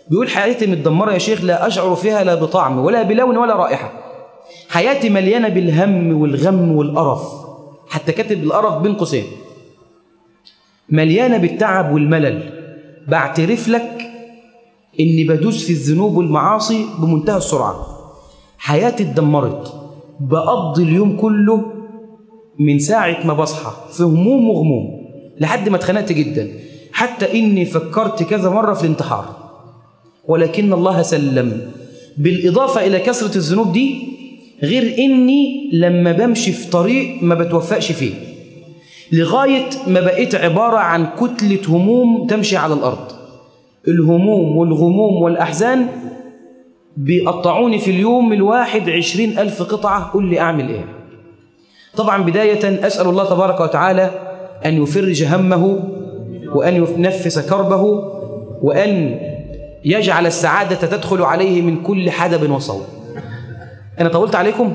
بيقول حياتي متدمرة يا شيخ، لا أشعر فيها لا بطعم ولا بلون ولا رائحة. حياتي مليانة بالهم والغم والقرف، حتى كاتب القرف بين قوسين، مليانة بالتعب والملل. بعترف لك إني بدوس في الذنوب والمعاصي بمنتهى السرعة. حياتي اتدمرت، بقضي اليوم كله من ساعة ما بصحى في هموم وغموم لحد ما اتخنقت جدا، حتى إني فكرت كذا مرة في الانتحار، ولكن الله سلم. بالإضافة إلى كثرة الذنوب دي، غير إني لما بمشي في طريق ما بتوفقش فيه، لغاية ما بقيت عبارة عن كتلة هموم تمشي على الأرض. الهموم والغموم والأحزان بيقطعوني في اليوم الواحد 20,000 قطعة. قل لي أعمل إيه؟ طبعا بداية أسأل الله تبارك وتعالى أن يفرج همه، وأن ينفس كربه، وأن يجعل السعادة تدخل عليه من كل حدب وصوب. أنا طولت عليكم؟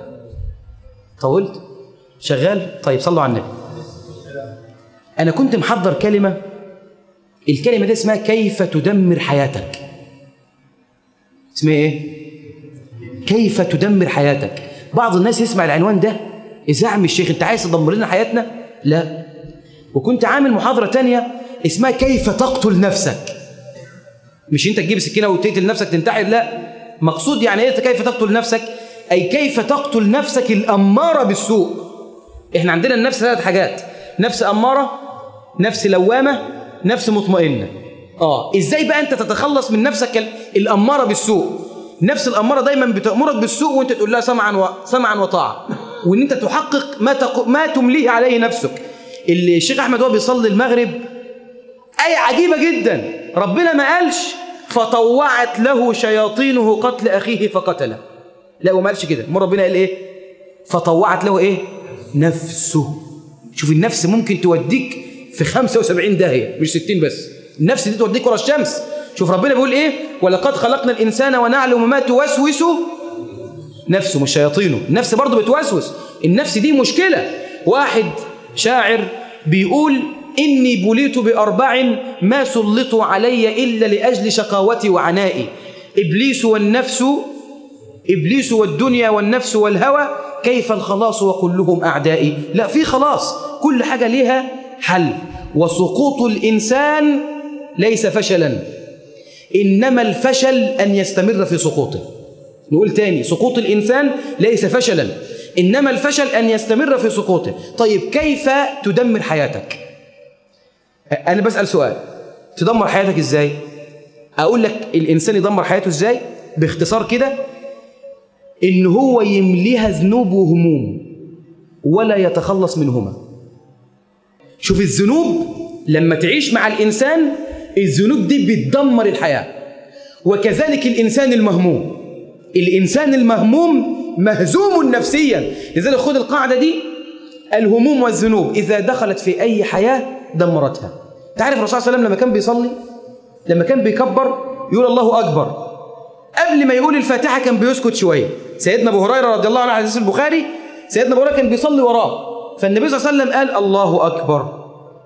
طولت؟ شغال؟ طيب صلوا على النبي. أنا كنت محضر كلمة، الكلمة دي اسمها كيف تدمر حياتك. اسمها إيه؟ كيف تدمر حياتك. بعض الناس يسمع العنوان ده، إذا عم الشيخ أنت عايز تدمر لنا حياتنا؟ لا. وكنت عامل محاضرة تانية اسمها كيف تقتل نفسك. مش أنت تجيب سكينة وتقتل نفسك تنتحر، لا. مقصود يعني إيه كيف تقتل نفسك؟ أي كيف تقتل نفسك الأمارة بالسوء. إحنا عندنا النفس 3 حاجات: نفس أمارة، نفس لوامة، نفس مطمئنة. إزاي بقى أنت تتخلص من نفسك الأمارة بالسوء؟ نفس الأمارة دايما بتأمرك بالسوء وأنت تقول لها سمعا وطاعة، وأن أنت تحقق ما تمليه عليه نفسك. الشيخ أحمد وهو بيصلي المغرب آية عجيبة جدا، ربنا ما قالش فطوعت له شياطينه قتل أخيه فقتله، لا، وما قالش كده. ربنا قال إيه؟ فطوعت له إيه؟ نفسه. شوف النفس ممكن توديك في 75 داهية، مش 60 بس. النفس دي توديك ورا الشمس. شوف ربنا بيقول إيه؟ ولقد خلقنا الإنسان ونعلم ما توسوس نفسه، مش شياطينه. النفس برضه بتوسوس. النفس دي مشكلة. واحد شاعر بيقول إني بليت ب4 ما سلطوا علي إلا لأجل شقاوتي وعنائي، إبليس والدنيا والنفس والهوى، كيف الخلاص وكلهم أعدائي. لا، في خلاص، كل حاجة ليها حل. وسقوط الإنسان ليس فشلا، إنما الفشل أن يستمر في سقوطه. نقول تاني، سقوط الإنسان ليس فشلا، إنما الفشل أن يستمر في سقوطه. طيب كيف تدمر حياتك؟ أنا بسأل سؤال، تدمر حياتك إزاي؟ أقول لك الإنسان يدمر حياته إزاي باختصار كده: إن هو يمليها ذنوب وهموم ولا يتخلص منهما. شوف الذنوب لما تعيش مع الإنسان، الذنوب دي بتدمر الحياة. وكذلك الإنسان المهموم، الإنسان المهموم مهزوم نفسيا. لذلك خذ القاعدة دي: الهموم والذنوب إذا دخلت في أي حياة دمرتها. تعرف الرسول صلى الله عليه وسلم لما كان بيصلي، لما كان بيكبر يقول الله أكبر، قبل ما يقول الفاتحة كان بيسكت شوية. سيدنا أبو هريرة رضي الله عنه حديث البخاري، سيدنا أبو هريرة كان بيصلي وراه، فالنبي صلى الله عليه وسلم قال الله أكبر،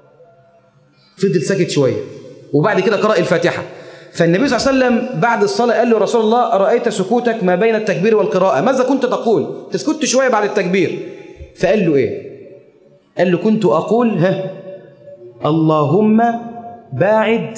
فضل ساكت شوية، وبعد كده قرأ الفاتحة. فالنبي صلى الله عليه وسلم بعد الصلاة قال له: رسول الله، أرأيت سكوتك ما بين التكبير والقراءة، ماذا كنت تقول؟ تسكت شوية بعد التكبير. فقال له إيه؟ قال له: كنت أقول اللهم باعد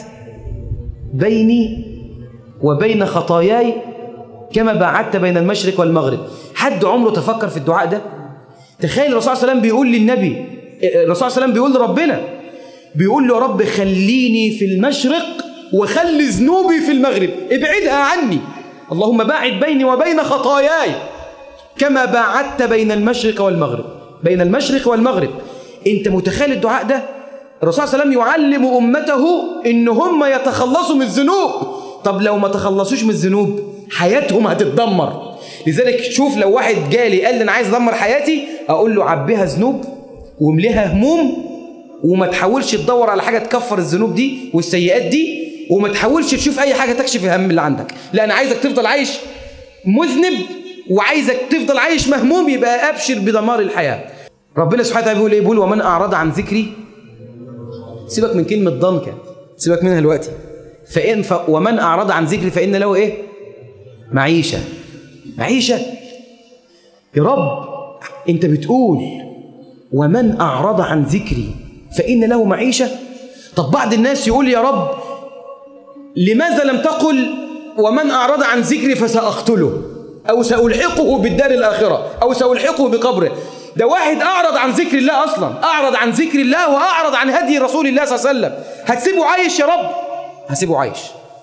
بيني وبين خطاياي كما باعدت بين المشرق والمغرب. حد عمره تفكر في الدعاء ده؟ تخيل الرسول صلى الله عليه وسلم بيقول للنبي، الرسول صلى الله عليه وسلم بيقول لربنا، بيقول له: يا رب خليني في المشرق وخلي ذنوبي في المغرب، ابعدها عني. اللهم باعد بيني وبين خطاياي كما باعدت بين المشرق والمغرب، بين المشرق والمغرب. انت متخيل الدعاء ده؟ الرسول صلى الله عليه وسلم يعلم أمته إن هم يتخلصوا من الذنوب. طب لو ما تخلصوش من الذنوب حياتهم هتتدمر. لذلك شوف، لو واحد جالي قال لي أنا عايز أدمر حياتي، أقول له: عبيها ذنوب ومليها هموم، وما تحاولش تدور على حاجة تكفر الذنوب دي والسيئات دي، وما تحاولش تشوف أي حاجة تكشف الهم اللي عندك. لا، أنا عايزك تفضل عايش مذنب، وعايزك تفضل عايش مهموم، يبقى أبشر بدمار الحياة. ربنا سبحانه وتعالى بيقول إيه؟ بيقول: ومن أعرض عن ذكري. سيبك من كلمة ضنكة، سيبك منها دلوقتي. ومن أعرض عن ذكري فإن له إيه؟ معيشة. معيشة يا رب، أنت بتقول ومن أعرض عن ذكري فإن له معيشة. طب بعض الناس يقول يا رب لماذا لم تقل ومن أعرض عن ذكري فسأقتله أو سألحقه بالدار الآخرة أو سألحقه بقبره؟ ده واحد أعرض عن ذكر الله أصلا، أعرض عن ذكر الله وأعرض عن هدي رسول الله صلى الله عليه وسلم. هتسيبه عايش يا رب؟ هسيبه عايش،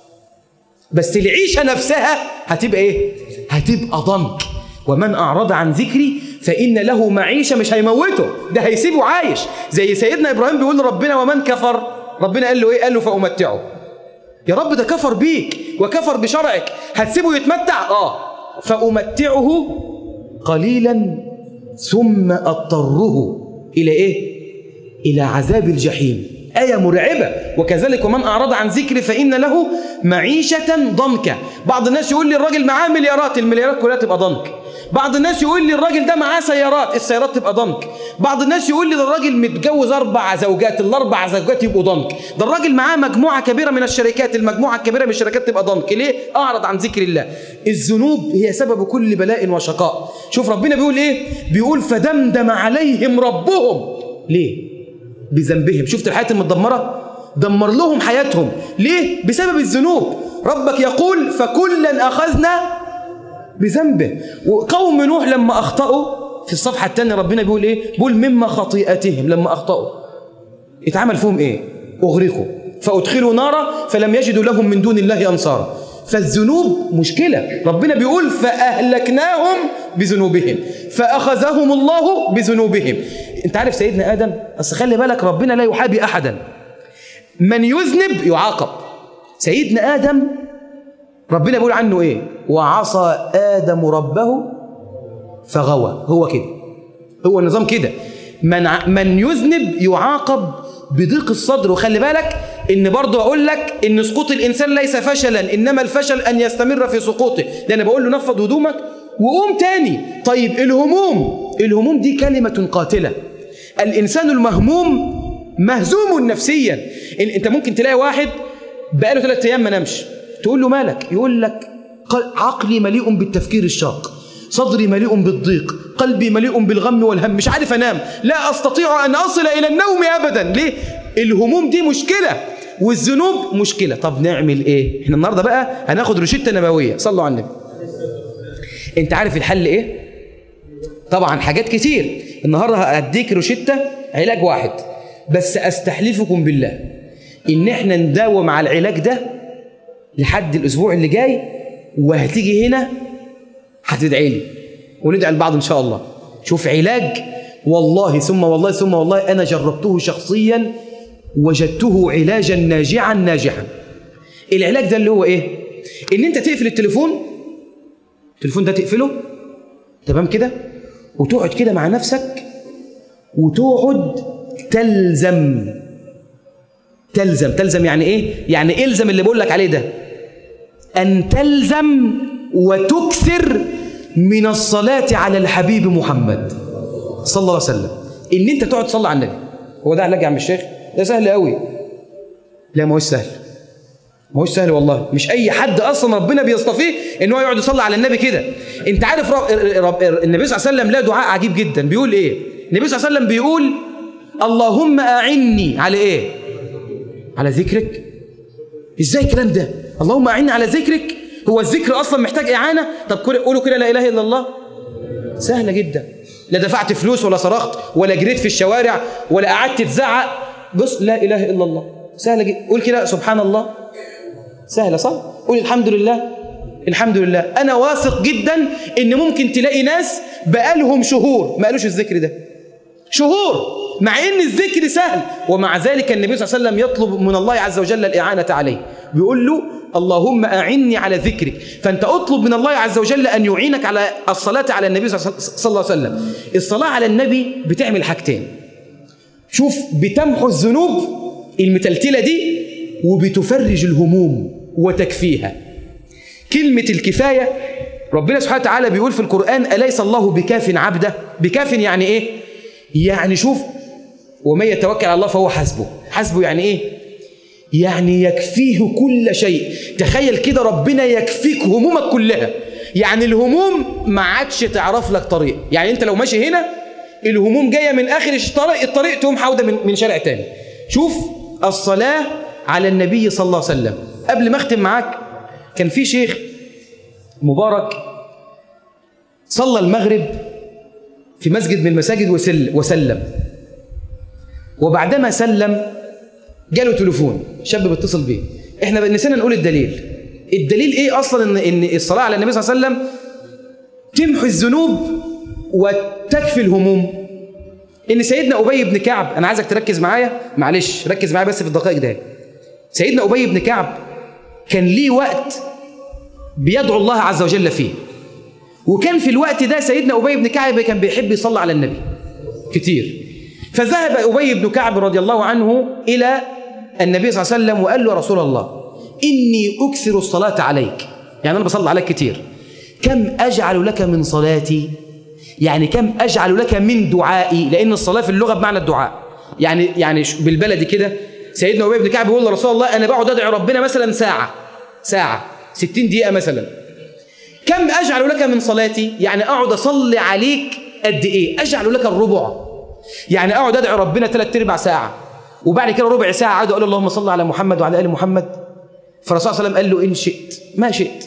بس العيشة نفسها هتبقى إيه؟ هتبقى ضنك. ومن أعرض عن ذكري فإن له معيشة، مش هيموته، ده هيسيبه عايش. زي سيدنا إبراهيم بيقول لربنا ومن كفر، ربنا قال له إيه؟ قال له فأمتعه. يا رب ده كفر بيك وكفر بشرعك، هتسيبه يتمتع؟ فأمتعه قليلا ثم أضطره إلى إيه؟ إلى عذاب الجحيم. آية مرعبة. وكذلك ومن أعرض عن ذكري فإن له معيشة ضنكا. بعض الناس يقول لي الراجل معاه مليارات، المليارات كلها تبقى ضنك. بعض الناس يقول لي الراجل ده معاه سيارات، السيارات تبقى ضنك. بعض الناس يقول لي ده الراجل متجوز 4 زوجات، ال4 زوجات يبقوا ضنك. ده الراجل معاه مجموعة كبيرة من الشركات، المجموعة الكبيرة من الشركات تبقى ضنك. ليه؟ أعرض عن ذكر الله. الذنوب هي سبب كل بلاء وشقاء. شوف ربنا بيقول إيه؟ بيقول فدمدم عليهم ربهم. ليه؟ بذنبهم. شفت الحياة المتدمرة؟ دمر لهم حياتهم. ليه؟ بسبب الذنوب. ربك يقول فكلا أخذنا بذنبه. وقوم نوح لما أخطأوا في الصفحة الثانية ربنا بيقول إيه؟ بيقول مما خطيئتهم، لما أخطأوا اتعمل فيهم إيه؟ أغرقوا فأدخلوا نارا فلم يجدوا لهم من دون الله أنصارا. فالذنوب مشكلة. ربنا بيقول فأهلكناهم بذنوبهم فأخذهم الله بذنوبهم. انت عارف سيدنا آدم، بس خلي بالك ربنا لا يحابي أحدا، من يذنب يعاقب. سيدنا آدم ربنا بيقول عنه إيه؟ وعصى آدم ربه فغوى. هو كده، هو النظام كده. من يذنب يعاقب بضيق الصدر. وخلي بالك إن برضو أقول لك إن سقوط الإنسان ليس فشلا، إنما الفشل أن يستمر في سقوطه. ده أنا بقول له نفض هدومك وقوم تاني. طيب الهموم دي كلمة قاتلة. الإنسان المهموم مهزوم نفسيا. أنت ممكن تلاقي واحد بقاله 3 أيام ما نامش، تقول له مالك؟ يقول لك عقلي مليء بالتفكير الشاق، صدري مليء بالضيق، قلبي مليء بالغم والهم، مش عارف أنام، لا أستطيع أن أصل إلى النوم أبدا. ليه؟ الهموم دي مشكلة والذنوب مشكلة. طب نعمل إيه؟ إحنا النهاردة بقى هناخد روشتة نبوية. صلوا على النبي. أنت عارف الحل إيه؟ طبعا حاجات كتير. النهاردة هأديك روشتة علاج واحد بس، أستحلفكم بالله إن إحنا نداوم على العلاج ده لحد الأسبوع اللي جاي، وهتيجي هنا هتدعي لي وندعي لبعض إن شاء الله. شوف علاج والله ثم والله ثم والله أنا جربته شخصيا وجدته علاجا ناجحا. العلاج ده اللي هو إيه؟ إن أنت تقفل التليفون ده تقفله تمام كده، وتقعد كده مع نفسك وتقعد تلزم. يعني إيه؟ يعني إلزم اللي بقول لك عليه ده، أن تلزم وتكثر من الصلاة على الحبيب محمد صلى الله عليه وسلم. إن أنت تقعد تصلي على النبي. هو ده علاج يا عم الشيخ؟ ده سهل قوي. لا، ما هوش سهل والله. مش أي حد أصلا ربنا بيصطفيه إن هو يقعد يصلي على النبي كده. أنت عارف النبي صلى الله عليه وسلم له دعاء عجيب جدا. بيقول إيه؟ النبي صلى الله عليه وسلم بيقول اللهم أعني على إيه؟ على ذكرك. إزاي الكلام ده؟ اللهم أعني على ذكرك. هو الذكر أصلا محتاج إعانة؟ طب قولوا كده لا إله إلا الله. سهلة جدا. لا دفعت فلوس ولا صرخت ولا جريت في الشوارع ولا قعدت تزعق. بص، لا إله إلا الله سهلة جدا. قول كده سبحان الله، سهلة صح؟ قول الحمد لله. أنا واثق جدا إن ممكن تلاقي ناس بقالهم شهور ما قالوش الذكر ده، شهور، مع إن الذكر سهل، ومع ذلك النبي صلى الله عليه وسلم يطلب من الله عز وجل الإعانة عليه. بيقول له اللهم أعني على ذكرك. فأنت أطلب من الله عز وجل أن يعينك على الصلاة على النبي صلى الله عليه وسلم. الصلاة على النبي بتعمل حاجتين. شوف، بتمحو الذنوب المتلتلة دي وبتفرج الهموم وتكفيها. كلمة الكفاية ربنا سبحانه وتعالى بيقول في القرآن أليس الله بكاف عبده؟ بكاف يعني إيه؟ يعني شوف، ومن يتوكل على الله فهو حسبه. حسبه يعني إيه؟ يعني يكفيه كل شيء. تخيل كده ربنا يكفيك همومك كلها، يعني الهموم ما عادش تعرف لك طريق. يعني انت لو ماشي هنا الهموم جايه من اخر الطريق تقوم حاوده من شارع تاني. شوف الصلاه على النبي صلى الله عليه وسلم. قبل ما اختم معاك، كان في شيخ مبارك صلى المغرب في مسجد من المساجد وسلم، وبعدما سلم جاله تليفون، شاب بيتصل بيه. احنا نسينا نقول الدليل ايه اصلا ان الصلاه على النبي صلى الله عليه وسلم تمحو الذنوب وتكفي الهموم. ان سيدنا ابي بن كعب، انا عايزك تركز معايا، معلش ركز معايا بس في الدقائق ده. سيدنا ابي بن كعب كان ليه وقت بيدعو الله عز وجل فيه، وكان في الوقت ده سيدنا ابي بن كعب كان بيحب يصلي على النبي كتير. فذهب ابي بن كعب رضي الله عنه الى النبي صلى الله عليه وسلم وقال له: يا رسول الله، اني اكثر الصلاه عليك، يعني انا بصلي عليك كتير، كم اجعل لك من صلاتي؟ يعني كم اجعل لك من دعائي؟ لان الصلاه في اللغه بمعنى الدعاء. يعني بالبلدي كده سيدنا ابي بن كعب بيقول: يا رسول الله، انا بقعد ادعي ربنا مثلا ساعه 60 دقيقه مثلا، كم اجعل لك من صلاتي؟ يعني اقعد اصلي عليك قد ايه؟ اجعل لك الربع، يعني اقعد ادعي ربنا 3/4 ساعه، وبعد كده ربع ساعه اقعد اقول اللهم صل على محمد وعلى ال محمد. فالرسول صلى الله عليه وسلم قال له: ان شئت، ما شئت،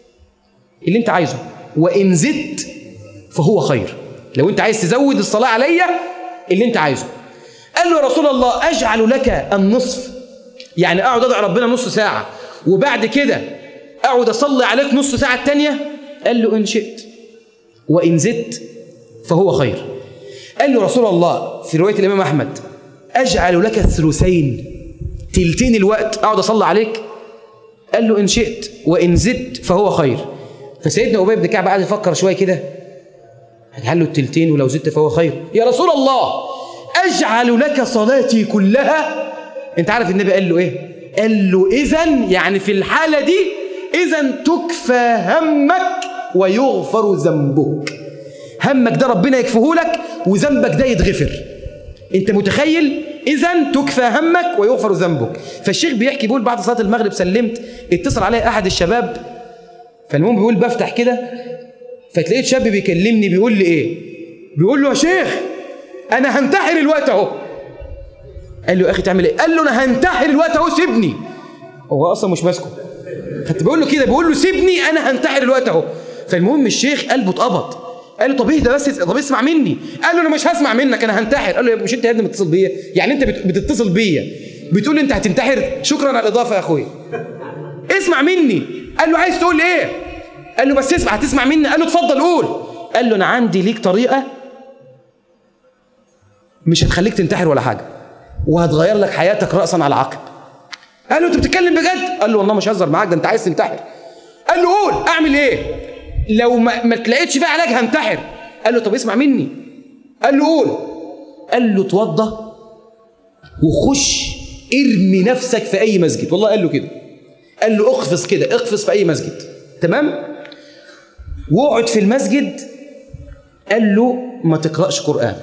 اللي انت عايزه، وان زدت فهو خير. لو انت عايز تزود الصلاه عليا اللي انت عايزه. قال له: يا رسول الله، اجعل لك النصف، يعني اقعد ادعي ربنا نص ساعه وبعد كده اقعد اصلي عليك نص ساعه الثانيه؟ قال له: ان شئت وان زدت فهو خير. قال له: رسول الله، في روايه الامام احمد، اجعل لك الثلثين، تلتين الوقت اقعد اصلي عليك؟ قال له: ان شئت وان زدت فهو خير. فسيدنا ابي بن كعب قعد يفكر شويه كده، قال له: التلتين ولو زدت فهو خير. يا رسول الله، اجعل لك صلاتي كلها؟ انت عارف النبي قال له ايه؟ قال له: اذن، يعني في الحاله دي اذن تكفى همك ويغفر ذنبك. همك ده ربنا يكفيه لك وذنبك ده يتغفر. انت متخيل؟ اذن تكفى همك ويغفر ذنبك. فالشيخ بيحكي، بيقول: بعد صلاه المغرب سلمت، اتصل علي احد الشباب، فالمهم بيقول بفتح كده فتلاقيت شاب بيكلمني بيقول لي ايه؟ بيقول له: يا شيخ، انا هنتحر الوقت اهو. قال له: يا اخي تعمل ايه؟ قال له: انا هنتحر الوقت اهو، سيبني. هو اصلا مش ماسكه، كنت بقول له كده، بيقول له: سيبني، انا هنتحر الوقت اهو. فالمهم الشيخ قلبه اتقبض، قال له: طب ايه ده بس، طب اسمع مني. قال له: انا مش هسمع منك، انا هنتحر. قال له: مش انت يا ابني بتتصل بيا؟ يعني انت بتتصل بيا بتقول لي انت هتنتحر؟ شكرا على الاضافه يا اخويا، اسمع مني. قال له: عايز تقول ايه؟ قال له: بس اسمع، هتسمع مني؟ قال له: اتفضل قول. قال له: انا عندي ليك طريقه مش هتخليك تنتحر ولا حاجه، وهتغير لك حياتك راسا على عقب. قال له: انت بتتكلم بجد؟ قال له: والله مش هزر معاك، ده انت عايز تنتحر. قال له: قول، اعمل ايه؟ لو ما تلاقيتش فيها علاج هنتحر. قال له: طب اسمع مني. قال له: قول. قال له: اتوضى وخش ارمي نفسك في اي مسجد. والله قال له كده، قال له: اقفز كده، اقفز في اي مسجد، تمام؟ واقعد في المسجد. قال له: ما تقرأش قرآن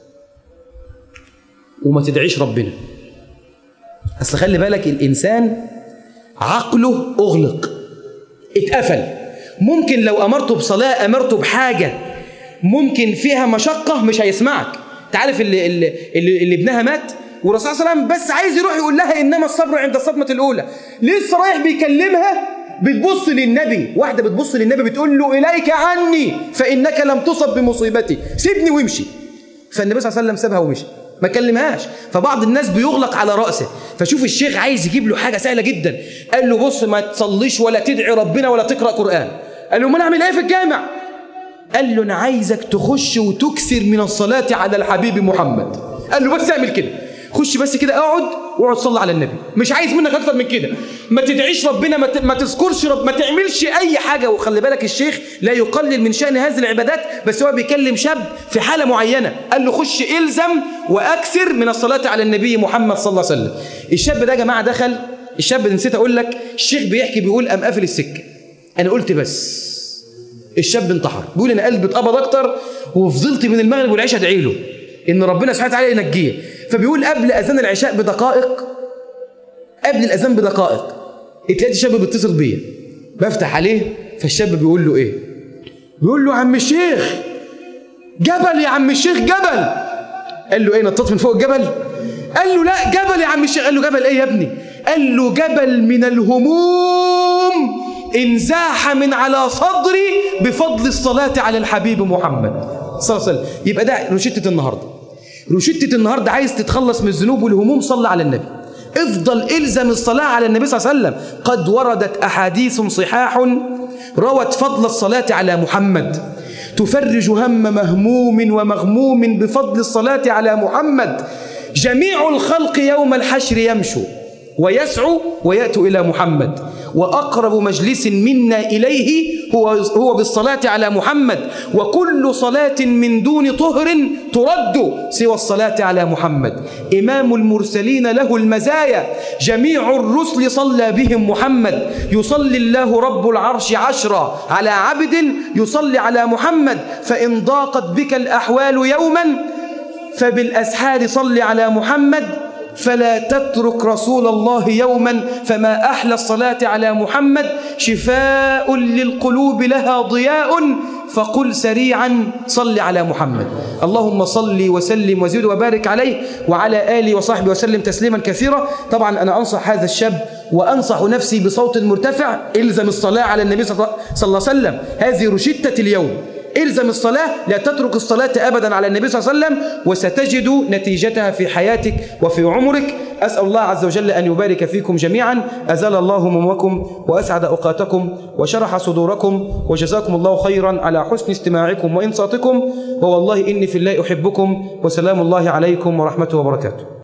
وما تدعيش ربنا. اصل خلي بالك، الانسان عقله اغلق، اتقفل. ممكن لو امرته بصلاه، امرته بحاجه ممكن فيها مشقه، مش هيسمعك. انت عارف اللي ابنها مات والرسول صلى الله عليه وسلم بس عايز يروح يقول لها انما الصبر عند الصدمه الاولى، لسه رايح بيكلمها بتبص للنبي، واحده بتبص للنبي بتقول له: اليك عني فانك لم تصب بمصيبتي، سيبني وامشي. فالنبي صلى الله عليه وسلم سابها ومشي، ما كلمهاش. فبعض الناس بيغلق على رأسه. فشوف الشيخ عايز يجيب له حاجة سهلة جدا، قال له: بص، ما تصليش ولا تدعي ربنا ولا تقرأ قرآن. قال له: ما نعمل ايه في الجامع؟ قال له: انا عايزك تخش وتكثر من الصلاة على الحبيب محمد. قال له: بس اعمل كده، خش بس كده، اقعد صلي على النبي، مش عايز منك اكتر من كده. ما تدعيش ربنا، ما تذكرش ما تعملش اي حاجه. وخلي بالك الشيخ لا يقلل من شأن هذه العبادات، بس هو بيكلم شاب في حاله معينه. قال له: خش الزم واكثر من الصلاه على النبي محمد صلى الله عليه وسلم. الشاب ده يا جماعه دخل، الشاب نسيت اقول لك، الشيخ بيحكي بيقول: قام قافل السكه. انا قلت بس الشاب انتحر. بيقول: انا قلبي اتقبض اكتر وفضلت من المغرب والعشاء ادعي له ان ربنا سبحانه وتعالى ينجيه. فبيقول: قبل اذان العشاء بدقائق قبل الأذان بدقائق اتلاقيت الشاب بيتصل بيا، بفتح عليه، فالشاب بيقول له إيه؟ بيقول له عم الشيخ جبل، يا عم الشيخ جبل. قال له إيه، نطيت من فوق الجبل؟ قال له لا جبل يا عم الشيخ. قال له جبل إيه يا ابني؟ قال له جبل من الهموم انزاح من على صدري بفضل الصلاة على الحبيب محمد صلى الله عليه وسلم. يبقى ده روشتة النهاردة. روشتة النهاردة، عايز تتخلص من الذنوب والهموم، صلى على النبي، افضل الزم الصلاة على النبي صلى الله عليه وسلم. قد وردت أحاديث صحاح روت فضل الصلاة على محمد، تفرج هم مهموم ومغموم بفضل الصلاة على محمد. جميع الخلق يوم الحشر يمشوا ويسعوا ويأتوا إلى محمد، وأقرب مجلس منا إليه هو بالصلاة على محمد، وكل صلاة من دون طهر ترد سوى الصلاة على محمد. إمام المرسلين له المزايا، جميع الرسل صلى بهم محمد. يصلي الله رب العرش 10 على عبد يصلي على محمد. فإن ضاقت بك الأحوال يوما فبالأسحار صل على محمد، فلا تترك رسول الله يوما، فما أحلى الصلاة على محمد. شفاء للقلوب لها ضياء، فقل سريعا صل على محمد. اللهم صل وسلم وزد وبارك عليه وعلى آله وصحبه وسلم تسليما كثيرا. طبعا أنا أنصح هذا الشاب وأنصح نفسي بصوت مرتفع، إلزم الصلاة على النبي صلى الله عليه وسلم. هذه روشتة اليوم، إلزم الصلاة، لا تترك الصلاة أبدا على النبي صلى الله عليه وسلم، وستجد نتيجتها في حياتك وفي عمرك. أسأل الله عز وجل أن يبارك فيكم جميعا، أزال الله همومكم وأسعد أوقاتكم وشرح صدوركم، وجزاكم الله خيرا على حسن استماعكم وإنصاتكم، ووالله إني في الله أحبكم، وسلام الله عليكم ورحمته وبركاته.